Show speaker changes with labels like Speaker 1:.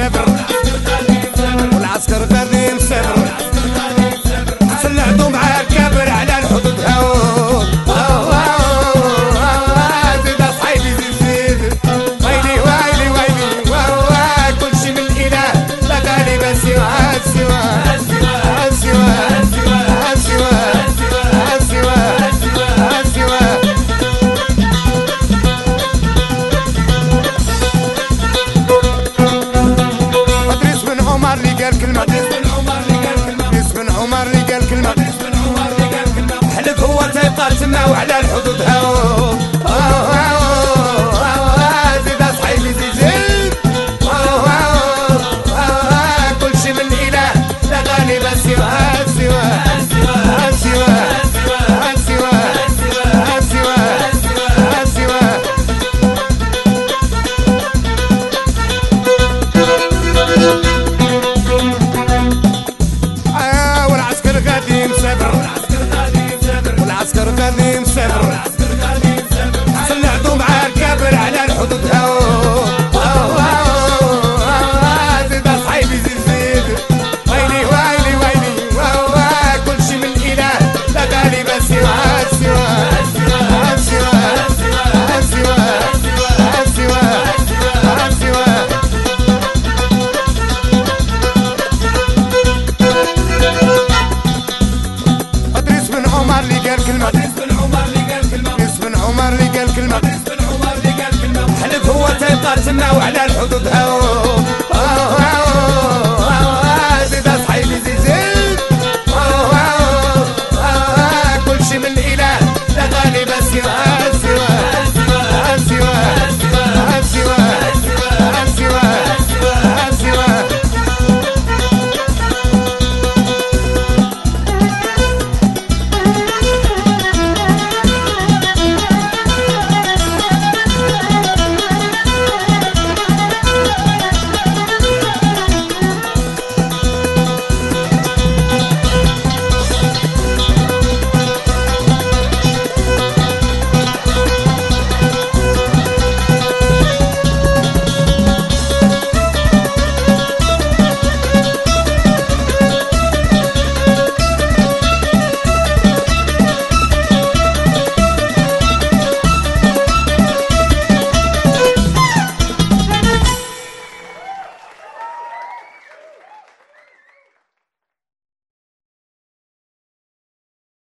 Speaker 1: مسافر والعسكر غادي مسافر سلعتو مع الكابر على الحدود زيد اصحابي زيد ويلي ويلي ويلي كلشي من الاله لا غالب سوى سوى سوى سوى سوى سوى ادريس بن عمر اللي قال كلمه ادريس بن عمر اللي قال كلمه حلف هو تيبقى تما وعلى الحدود زيد اصحابي زيد كلشي من اله لا غالب سوى سوى سوى سوى سوى سوى والعسكر غادي مسافر والعسكر غادي مسافر سلعتو مع الكابر على الحدود زيد اصحابي زيد ويلي ويلي ويلي كلشي من الاله لا غالب سوى سوى سوى سوى سوى سوى ادريس بن عمر اللي قال كلمه ادريس بن عمر اللي قال كلمه حلف هو تيبقى تما وعلى الحدود